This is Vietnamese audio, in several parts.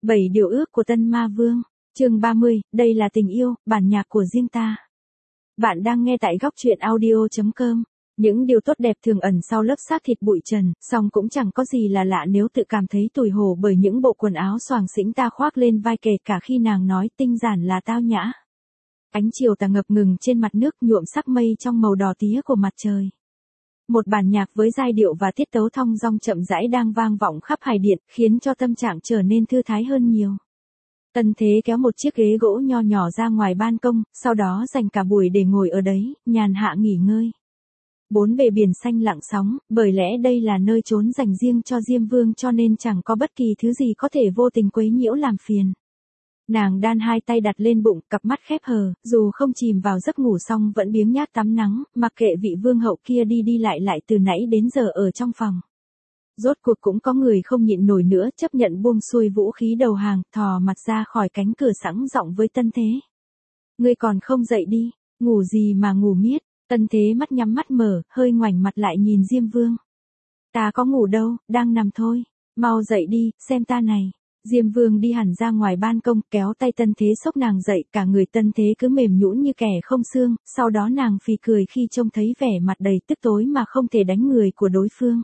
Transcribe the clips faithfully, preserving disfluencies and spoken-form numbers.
Bảy điều ước của Tân Ma Vương, chương ba mươi, đây là tình yêu, bản nhạc của riêng ta. Bạn đang nghe tại góc truyện audio chấm com. Những điều tốt đẹp thường ẩn sau lớp xác thịt bụi trần, song cũng chẳng có gì là lạ nếu tự cảm thấy tủi hổ bởi những bộ quần áo xoàng xĩnh ta khoác lên vai, kể cả khi nàng nói tinh giản là tao nhã. Ánh chiều tà ngập ngừng trên mặt nước nhuộm sắc mây trong màu đỏ tía của mặt trời. Một bản nhạc với giai điệu và tiết tấu thong dong chậm rãi đang vang vọng khắp hải điện, khiến cho tâm trạng trở nên thư thái hơn nhiều. Tân Thế kéo một chiếc ghế gỗ nho nhỏ ra ngoài ban công, sau đó dành cả buổi để ngồi ở đấy, nhàn hạ nghỉ ngơi. Bốn bề biển xanh lặng sóng, bởi lẽ đây là nơi trốn dành riêng cho Diêm Vương, cho nên chẳng có bất kỳ thứ gì có thể vô tình quấy nhiễu làm phiền. Nàng đan hai tay đặt lên bụng, cặp mắt khép hờ, dù không chìm vào giấc ngủ song vẫn biếng nhác tắm nắng, mặc kệ vị vương hậu kia đi đi lại lại từ nãy đến giờ ở trong phòng. Rốt cuộc cũng có người không nhịn nổi nữa, chấp nhận buông xuôi vũ khí đầu hàng, thò mặt ra khỏi cánh cửa sẵn giọng với Tân Thế. Ngươi còn không dậy đi, ngủ gì mà ngủ miết. Tân Thế mắt nhắm mắt mở, hơi ngoảnh mặt lại nhìn Diêm Vương. Ta có ngủ đâu, đang nằm thôi, mau dậy đi, xem ta này. Diêm Vương đi hẳn ra ngoài ban công, kéo tay Tân Thế xốc nàng dậy, cả người Tân Thế cứ mềm nhũn như kẻ không xương, sau đó nàng phì cười khi trông thấy vẻ mặt đầy tức tối mà không thể đánh người của đối phương.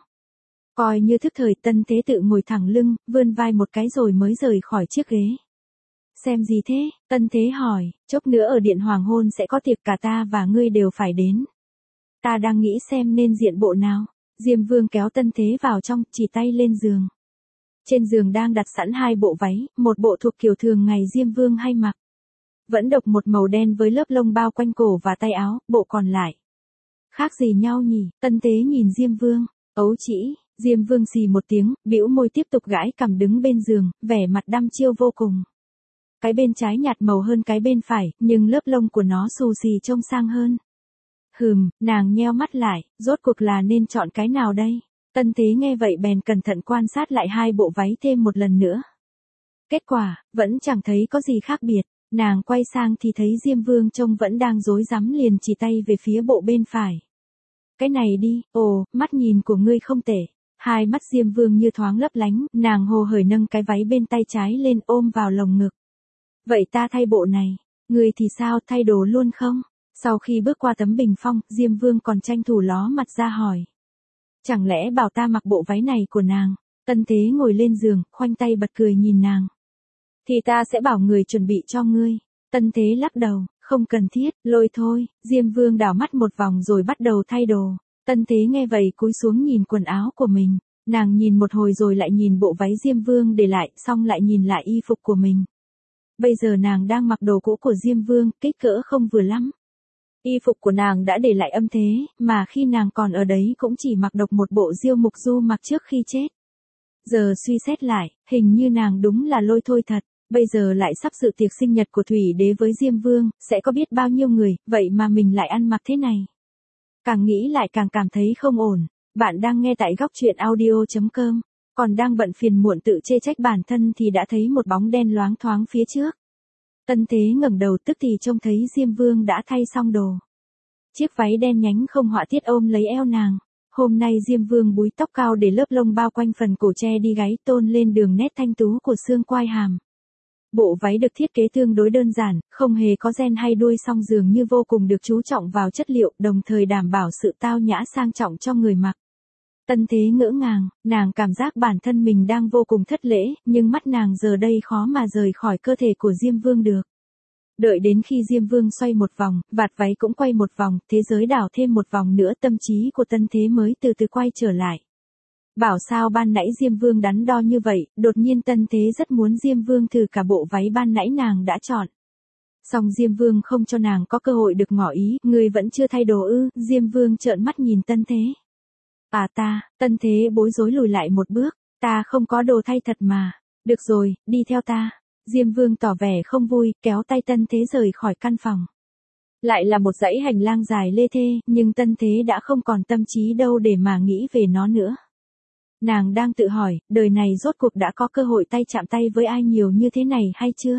Coi như thức thời, Tân Thế tự ngồi thẳng lưng, vươn vai một cái rồi mới rời khỏi chiếc ghế. Xem gì thế? Tân Thế hỏi, chốc nữa ở điện hoàng hôn sẽ có tiệc, cả ta và ngươi đều phải đến. Ta đang nghĩ xem nên diện bộ nào. Diêm Vương kéo Tân Thế vào trong, chỉ tay lên giường. Trên giường đang đặt sẵn hai bộ váy, một bộ thuộc kiểu thường ngày Diêm Vương hay mặc. Vẫn độc một màu đen với lớp lông bao quanh cổ và tay áo, bộ còn lại. Khác gì nhau nhỉ? Tân Thế nhìn Diêm Vương, ấu trĩ. Diêm Vương xì một tiếng, bĩu môi tiếp tục gãi cằm đứng bên giường, vẻ mặt đăm chiêu vô cùng. Cái bên trái nhạt màu hơn cái bên phải, nhưng lớp lông của nó xù xì trông sang hơn. Hừm, nàng nheo mắt lại, rốt cuộc là nên chọn cái nào đây? Tân Thế nghe vậy bèn cẩn thận quan sát lại hai bộ váy thêm một lần nữa. Kết quả, vẫn chẳng thấy có gì khác biệt. Nàng quay sang thì thấy Diêm Vương trông vẫn đang rối rắm, liền chỉ tay về phía bộ bên phải. Cái này đi, ồ, mắt nhìn của ngươi không tệ. Hai mắt Diêm Vương như thoáng lấp lánh, nàng hồ hởi nâng cái váy bên tay trái lên ôm vào lồng ngực. Vậy ta thay bộ này, ngươi thì sao, thay đồ luôn không? Sau khi bước qua tấm bình phong, Diêm Vương còn tranh thủ ló mặt ra hỏi. Chẳng lẽ bảo ta mặc bộ váy này của nàng? Tân Thế ngồi lên giường, khoanh tay bật cười nhìn nàng. Thì ta sẽ bảo người chuẩn bị cho ngươi. Tân Thế lắc đầu, không cần thiết, lôi thôi. Diêm Vương đảo mắt một vòng rồi bắt đầu thay đồ. Tân Thế nghe vậy cúi xuống nhìn quần áo của mình. Nàng nhìn một hồi rồi lại nhìn bộ váy Diêm Vương để lại, xong lại nhìn lại y phục của mình. Bây giờ nàng đang mặc đồ cũ của Diêm Vương, kích cỡ không vừa lắm. Y phục của nàng đã để lại âm thế, mà khi nàng còn ở đấy cũng chỉ mặc độc một bộ Diêu Mục Du mặc trước khi chết. Giờ suy xét lại, hình như nàng đúng là lôi thôi thật. Bây giờ lại sắp dự tiệc sinh nhật của Thủy Đế với Diêm Vương, sẽ có biết bao nhiêu người, vậy mà mình lại ăn mặc thế này. Càng nghĩ lại càng cảm thấy không ổn. Bạn đang nghe tại góc truyện audio chấm com. Còn đang bận phiền muộn tự chê trách bản thân thì đã thấy một bóng đen loáng thoáng phía trước. Tân Thế ngẩng đầu tức thì trông thấy Diêm Vương đã thay xong đồ. Chiếc váy đen nhánh không họa tiết ôm lấy eo nàng. Hôm nay Diêm Vương búi tóc cao để lớp lông bao quanh phần cổ che đi gáy, tôn lên đường nét thanh tú của xương quai hàm. Bộ váy được thiết kế tương đối đơn giản, không hề có ren hay đuôi, song dường như vô cùng được chú trọng vào chất liệu, đồng thời đảm bảo sự tao nhã sang trọng cho người mặc. Tân Thế ngỡ ngàng, nàng cảm giác bản thân mình đang vô cùng thất lễ, nhưng mắt nàng giờ đây khó mà rời khỏi cơ thể của Diêm Vương được. Đợi đến khi Diêm Vương xoay một vòng, vạt váy cũng quay một vòng, thế giới đảo thêm một vòng nữa, tâm trí của Tân Thế mới từ từ quay trở lại. Bảo sao ban nãy Diêm Vương đắn đo như vậy, đột nhiên Tân Thế rất muốn Diêm Vương thử cả bộ váy ban nãy nàng đã chọn. Song Diêm Vương không cho nàng có cơ hội được ngỏ ý, ngươi vẫn chưa thay đồ ư? Diêm Vương trợn mắt nhìn Tân Thế. À ta, Tân Thế bối rối lùi lại một bước, ta không có đồ thay thật mà. Được rồi, đi theo ta. Diêm Vương tỏ vẻ không vui, kéo tay Tân Thế rời khỏi căn phòng. Lại là một dãy hành lang dài lê thê, nhưng Tân Thế đã không còn tâm trí đâu để mà nghĩ về nó nữa. Nàng đang tự hỏi, đời này rốt cuộc đã có cơ hội tay chạm tay với ai nhiều như thế này hay chưa?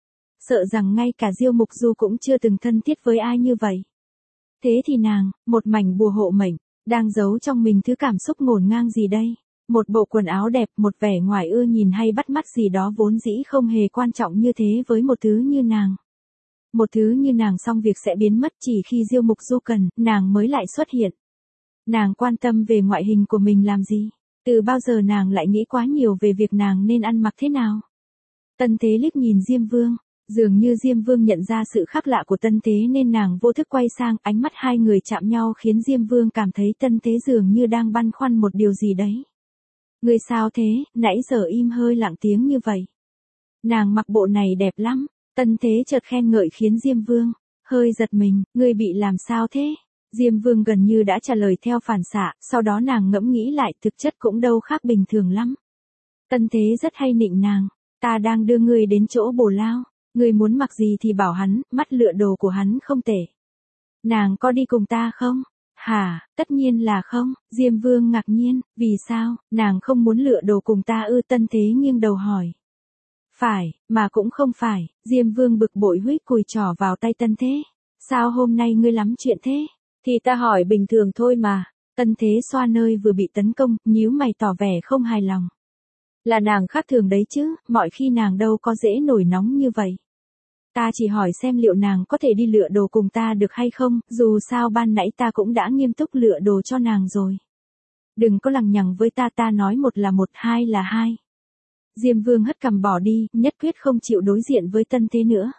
Sợ rằng ngay cả Diêu Mục Du cũng chưa từng thân thiết với ai như vậy. Thế thì nàng, một mảnh bùa hộ mệnh, đang giấu trong mình thứ cảm xúc ngổn ngang gì đây? Một bộ quần áo đẹp, một vẻ ngoài ưa nhìn hay bắt mắt gì đó vốn dĩ không hề quan trọng như thế với một thứ như nàng. Một thứ như nàng xong việc sẽ biến mất, chỉ khi Diêu Mục Du cần, nàng mới lại xuất hiện. Nàng quan tâm về ngoại hình của mình làm gì? Từ bao giờ nàng lại nghĩ quá nhiều về việc nàng nên ăn mặc thế nào? Tân Thế liếc nhìn Diêm Vương, dường như Diêm Vương nhận ra sự khác lạ của Tân Thế nên nàng vô thức quay sang, ánh mắt hai người chạm nhau khiến Diêm Vương cảm thấy Tân Thế dường như đang băn khoăn một điều gì đấy. Người sao thế, nãy giờ im hơi lặng tiếng như vậy. Nàng mặc bộ này đẹp lắm. Tân Thế chợt khen ngợi khiến Diêm Vương hơi giật mình, ngươi bị làm sao thế? Diêm Vương gần như đã trả lời theo phản xạ, sau đó nàng ngẫm nghĩ lại, thực chất cũng đâu khác bình thường lắm. Tân Thế rất hay nịnh nàng, ta đang đưa ngươi đến chỗ Bồ Lao, ngươi muốn mặc gì thì bảo hắn, mắt lựa đồ của hắn không tệ. Nàng có đi cùng ta không? Hả, tất nhiên là không. Diêm Vương ngạc nhiên, vì sao, nàng không muốn lựa đồ cùng ta ư? Tân Thế nghiêng đầu hỏi. Phải, mà cũng không phải. Diêm Vương bực bội huých cùi trỏ vào tay Tân Thế. Sao hôm nay ngươi lắm chuyện thế? Thì ta hỏi bình thường thôi mà. Tân Thế xoa nơi vừa bị tấn công, nhíu mày tỏ vẻ không hài lòng. Là nàng khác thường đấy chứ, mọi khi nàng đâu có dễ nổi nóng như vậy. Ta chỉ hỏi xem liệu nàng có thể đi lựa đồ cùng ta được hay không, dù sao ban nãy ta cũng đã nghiêm túc lựa đồ cho nàng rồi. Đừng có lằng nhằng với ta, ta nói một là một, hai là hai. Diêm Vương hất cằm bỏ đi, nhất quyết không chịu đối diện với Tân Thế nữa.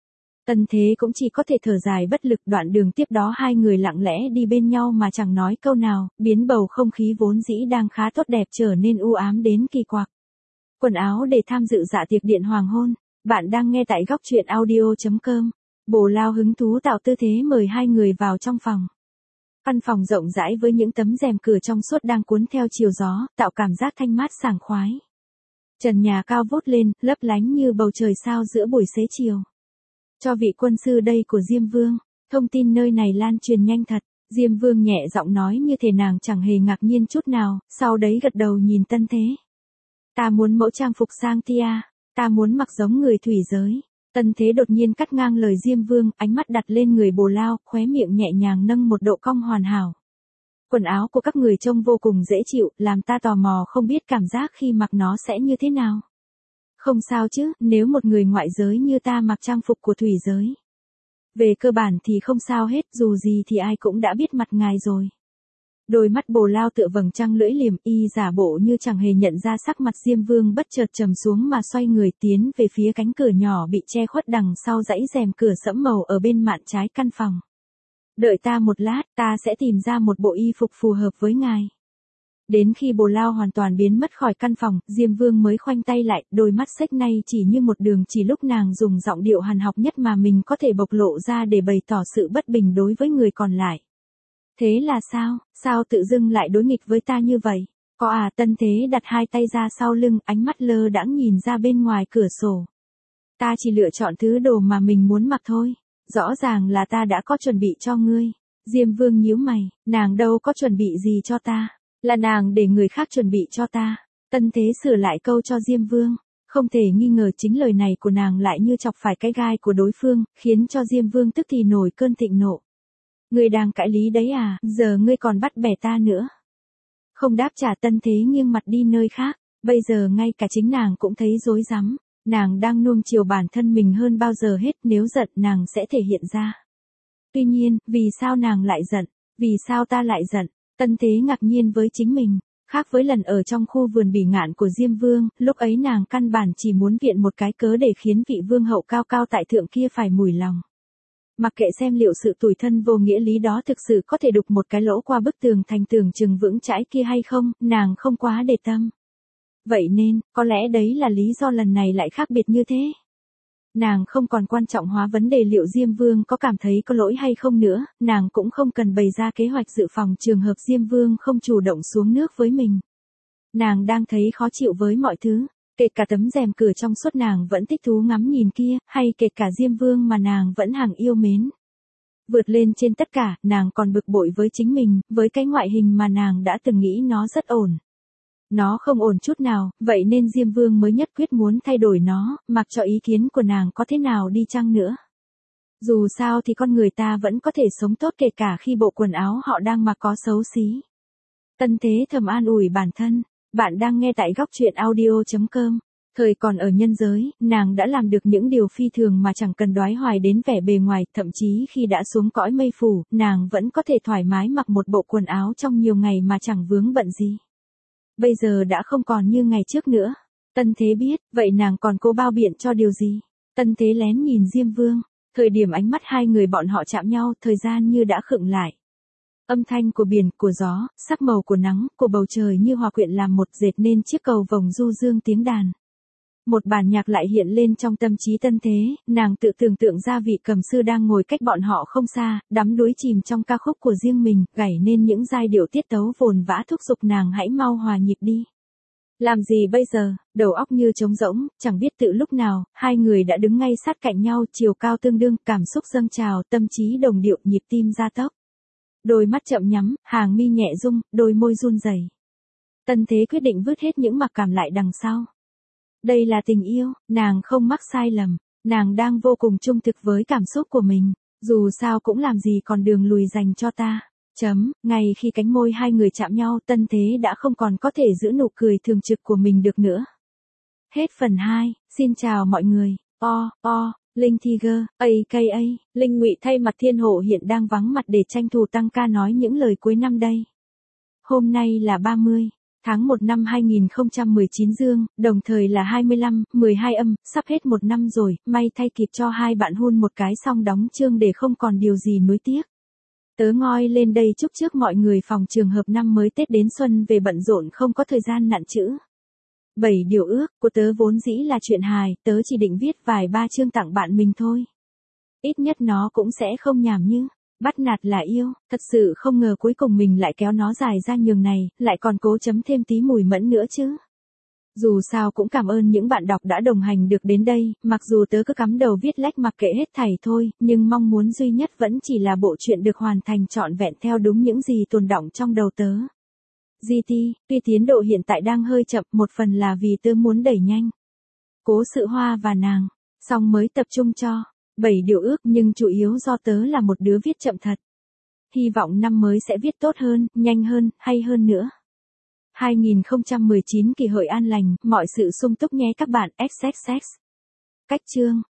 Tân Thế cũng chỉ có thể thở dài bất lực. Đoạn đường tiếp đó hai người lặng lẽ đi bên nhau mà chẳng nói câu nào, biến bầu không khí vốn dĩ đang khá tốt đẹp trở nên u ám đến kỳ quặc. Quần áo để tham dự dạ tiệc điện hoàng hôn. Bạn đang nghe tại góc truyện audio chấm com. Bồ Lao hứng thú tạo tư thế mời hai người vào trong phòng. Căn phòng rộng rãi với những tấm rèm cửa trong suốt đang cuốn theo chiều gió, tạo cảm giác thanh mát sảng khoái. Trần nhà cao vút lên, lấp lánh như bầu trời sao giữa buổi xế chiều. Cho vị quân sư đây của Diêm Vương, thông tin nơi này lan truyền nhanh thật. Diêm Vương nhẹ giọng nói như thể nàng chẳng hề ngạc nhiên chút nào, sau đấy gật đầu nhìn Tân Thế. Ta muốn mẫu trang phục sang tia, ta muốn mặc giống người thủy giới. Tân Thế đột nhiên cắt ngang lời Diêm Vương, ánh mắt đặt lên người Bồ Lao, khóe miệng nhẹ nhàng nâng một độ cong hoàn hảo. Quần áo của các người trông vô cùng dễ chịu, làm ta tò mò không biết cảm giác khi mặc nó sẽ như thế nào. Không sao chứ, nếu một người ngoại giới như ta mặc trang phục của thủy giới. Về cơ bản thì không sao hết, dù gì thì ai cũng đã biết mặt ngài rồi. Đôi mắt Bồ Lao tựa vầng trăng lưỡi liềm, y giả bộ như chẳng hề nhận ra sắc mặt Diêm Vương bất chợt trầm xuống mà xoay người tiến về phía cánh cửa nhỏ bị che khuất đằng sau dãy rèm cửa sẫm màu ở bên mạn trái căn phòng. Đợi ta một lát, ta sẽ tìm ra một bộ y phục phù hợp với ngài. Đến khi Bồ Lao hoàn toàn biến mất khỏi căn phòng, Diêm Vương mới khoanh tay lại, đôi mắt xếch nay chỉ như một đường chỉ lúc nàng dùng giọng điệu hàn học nhất mà mình có thể bộc lộ ra để bày tỏ sự bất bình đối với người còn lại. Thế là sao, sao tự dưng lại đối nghịch với ta như vậy? Có à? Tân Thế đặt hai tay ra sau lưng, ánh mắt lơ đãng nhìn ra bên ngoài cửa sổ. Ta chỉ lựa chọn thứ đồ mà mình muốn mặc thôi. Rõ ràng là ta đã có chuẩn bị cho ngươi. Diêm Vương nhíu mày, nàng đâu có chuẩn bị gì cho ta. Là nàng để người khác chuẩn bị cho ta. Tân Thế sửa lại câu cho Diêm Vương. Không thể nghi ngờ chính lời này của nàng lại như chọc phải cái gai của đối phương, khiến cho Diêm Vương tức thì nổi cơn thịnh nộ. Ngươi đang cãi lý đấy à, giờ ngươi còn bắt bẻ ta nữa. Không đáp trả. Tân Thế nghiêng mặt đi nơi khác, bây giờ ngay cả chính nàng cũng thấy rối rắm. Nàng đang nuông chiều bản thân mình hơn bao giờ hết, nếu giận nàng sẽ thể hiện ra. Tuy nhiên, vì sao nàng lại giận? Vì sao ta lại giận? Tân Thế ngạc nhiên với chính mình. Khác với lần ở trong khu vườn bỉ ngạn của Diêm Vương, lúc ấy nàng căn bản chỉ muốn viện một cái cớ để khiến vị vương hậu cao cao tại thượng kia phải mùi lòng. Mặc kệ xem liệu sự tủi thân vô nghĩa lý đó thực sự có thể đục một cái lỗ qua bức tường thành tường chừng vững chãi kia hay không, nàng không quá để tâm. Vậy nên, có lẽ đấy là lý do lần này lại khác biệt như thế. Nàng không còn quan trọng hóa vấn đề liệu Diêm Vương có cảm thấy có lỗi hay không nữa, nàng cũng không cần bày ra kế hoạch dự phòng trường hợp Diêm Vương không chủ động xuống nước với mình. Nàng đang thấy khó chịu với mọi thứ, kể cả tấm rèm cửa trong suốt nàng vẫn thích thú ngắm nhìn kia, hay kể cả Diêm Vương mà nàng vẫn hằng yêu mến. Vượt lên trên tất cả, nàng còn bực bội với chính mình, với cái ngoại hình mà nàng đã từng nghĩ nó rất ổn. Nó không ổn chút nào, vậy nên Diêm Vương mới nhất quyết muốn thay đổi nó, mặc cho ý kiến của nàng có thế nào đi chăng nữa. Dù sao thì con người ta vẫn có thể sống tốt kể cả khi bộ quần áo họ đang mặc có xấu xí. Tân Thế thầm an ủi bản thân, Bạn đang nghe tại góc truyện audio chấm com. Thời còn ở nhân giới, nàng đã làm được những điều phi thường mà chẳng cần đoái hoài đến vẻ bề ngoài, thậm chí khi đã xuống cõi mây phủ, nàng vẫn có thể thoải mái mặc một bộ quần áo trong nhiều ngày mà chẳng vướng bận gì. Bây giờ đã không còn như ngày trước nữa. Tân Thế biết, vậy nàng còn cố bao biện cho điều gì? Tân Thế lén nhìn Diêm Vương, thời điểm ánh mắt hai người bọn họ chạm nhau, thời gian như đã khựng lại. Âm thanh của biển, của gió, sắc màu của nắng, của bầu trời như hòa quyện làm một, dệt nên chiếc cầu vồng du dương tiếng đàn. Một bản nhạc lại hiện lên trong tâm trí Tân Thế, nàng tự tưởng tượng ra vị cầm sư đang ngồi cách bọn họ không xa, đắm đuối chìm trong ca khúc của riêng mình, gảy nên những giai điệu tiết tấu vồn vã thúc giục nàng hãy mau hòa nhịp đi. Làm gì bây giờ, đầu óc như trống rỗng, chẳng biết tự lúc nào, hai người đã đứng ngay sát cạnh nhau, chiều cao tương đương, cảm xúc dâng trào, tâm trí đồng điệu, nhịp tim gia tốc. Đôi mắt chậm nhắm, hàng mi nhẹ rung, đôi môi run rẩy. Tân Thế quyết định vứt hết những mặc cảm lại đằng sau. Đây là tình yêu, nàng không mắc sai lầm, nàng đang vô cùng trung thực với cảm xúc của mình, dù sao cũng làm gì còn đường lùi dành cho ta. Chấm, ngay khi cánh môi hai người chạm nhau, Tân Thế đã không còn có thể giữ nụ cười thường trực của mình được nữa. Hết phần hai, xin chào mọi người, o, o. Linh Tiger, a ca a, Linh Ngụy thay mặt Thiên Hộ hiện đang vắng mặt để tranh thủ tăng ca nói những lời cuối năm đây. Hôm nay là ba mươi tháng một năm hai nghìn không trăm mười chín dương, đồng thời là hai mươi lăm, mười hai âm, sắp hết một năm rồi, may thay kịp cho hai bạn hun một cái xong đóng chương để không còn điều gì nuối tiếc. Tớ ngoi lên đây chúc trước mọi người phòng trường hợp năm mới Tết đến xuân về bận rộn không có thời gian nặn chữ. Bảy điều ước của tớ vốn dĩ là chuyện hài, tớ chỉ định viết vài ba chương tặng bạn mình thôi. Ít nhất nó cũng sẽ không nhảm như, bắt nạt là yêu, thật sự không ngờ cuối cùng mình lại kéo nó dài ra nhường này, lại còn cố chấm thêm tí mùi mẫn nữa chứ. Dù sao cũng cảm ơn những bạn đọc đã đồng hành được đến đây, mặc dù tớ cứ cắm đầu viết lách mặc kệ hết thảy thôi, nhưng mong muốn duy nhất vẫn chỉ là bộ truyện được hoàn thành trọn vẹn theo đúng những gì tồn đọng trong đầu tớ. giê tê, tuy tiến độ hiện tại đang hơi chậm, một phần là vì tớ muốn đẩy nhanh Cố Sự Hoa và nàng, xong mới tập trung cho bảy điều ước, nhưng chủ yếu do tớ là một đứa viết chậm thật. Hy vọng năm mới sẽ viết tốt hơn, nhanh hơn, hay hơn nữa. hai nghìn không trăm mười chín kỳ hợi an lành, mọi sự sung túc nhé các bạn. xxx. Cách chương